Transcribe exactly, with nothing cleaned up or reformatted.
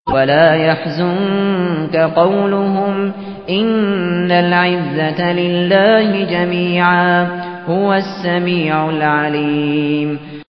ولا يحزنك قولهم إن العزة لله جميعا هو السميع العليم